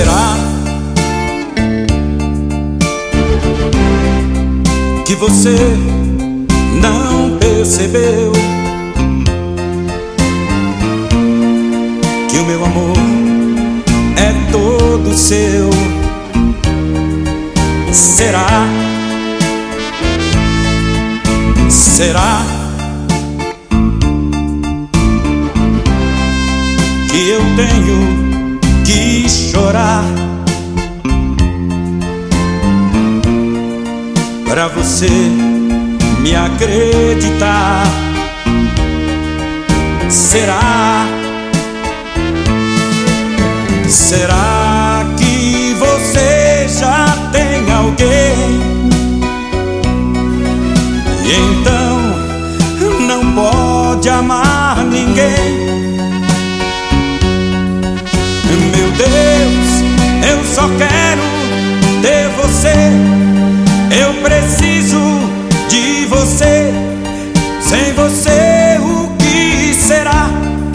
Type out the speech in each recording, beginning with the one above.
Será que você não percebeu que o meu amor é todo seu? Será? Será que eu tenho que chorar pra você me acreditar? Será? Será que você já tem alguém e então não pode amar ninguém? Meu Deus, eu só quero ter você. Eu preciso de você. Sem você, o que será?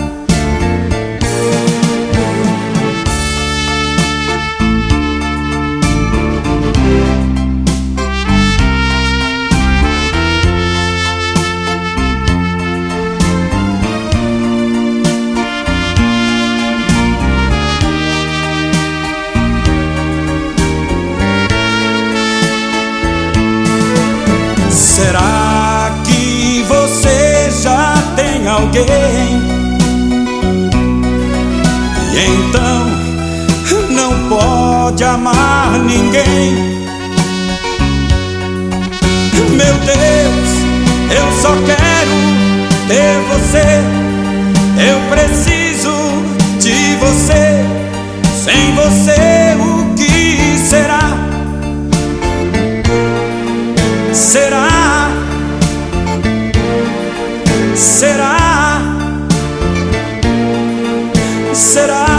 Será que você já tem alguém e então não pode amar ninguém? Meu Deus, eu só quero ter você. Eu preciso de você. Sem você, o que será? Será? Será? Será?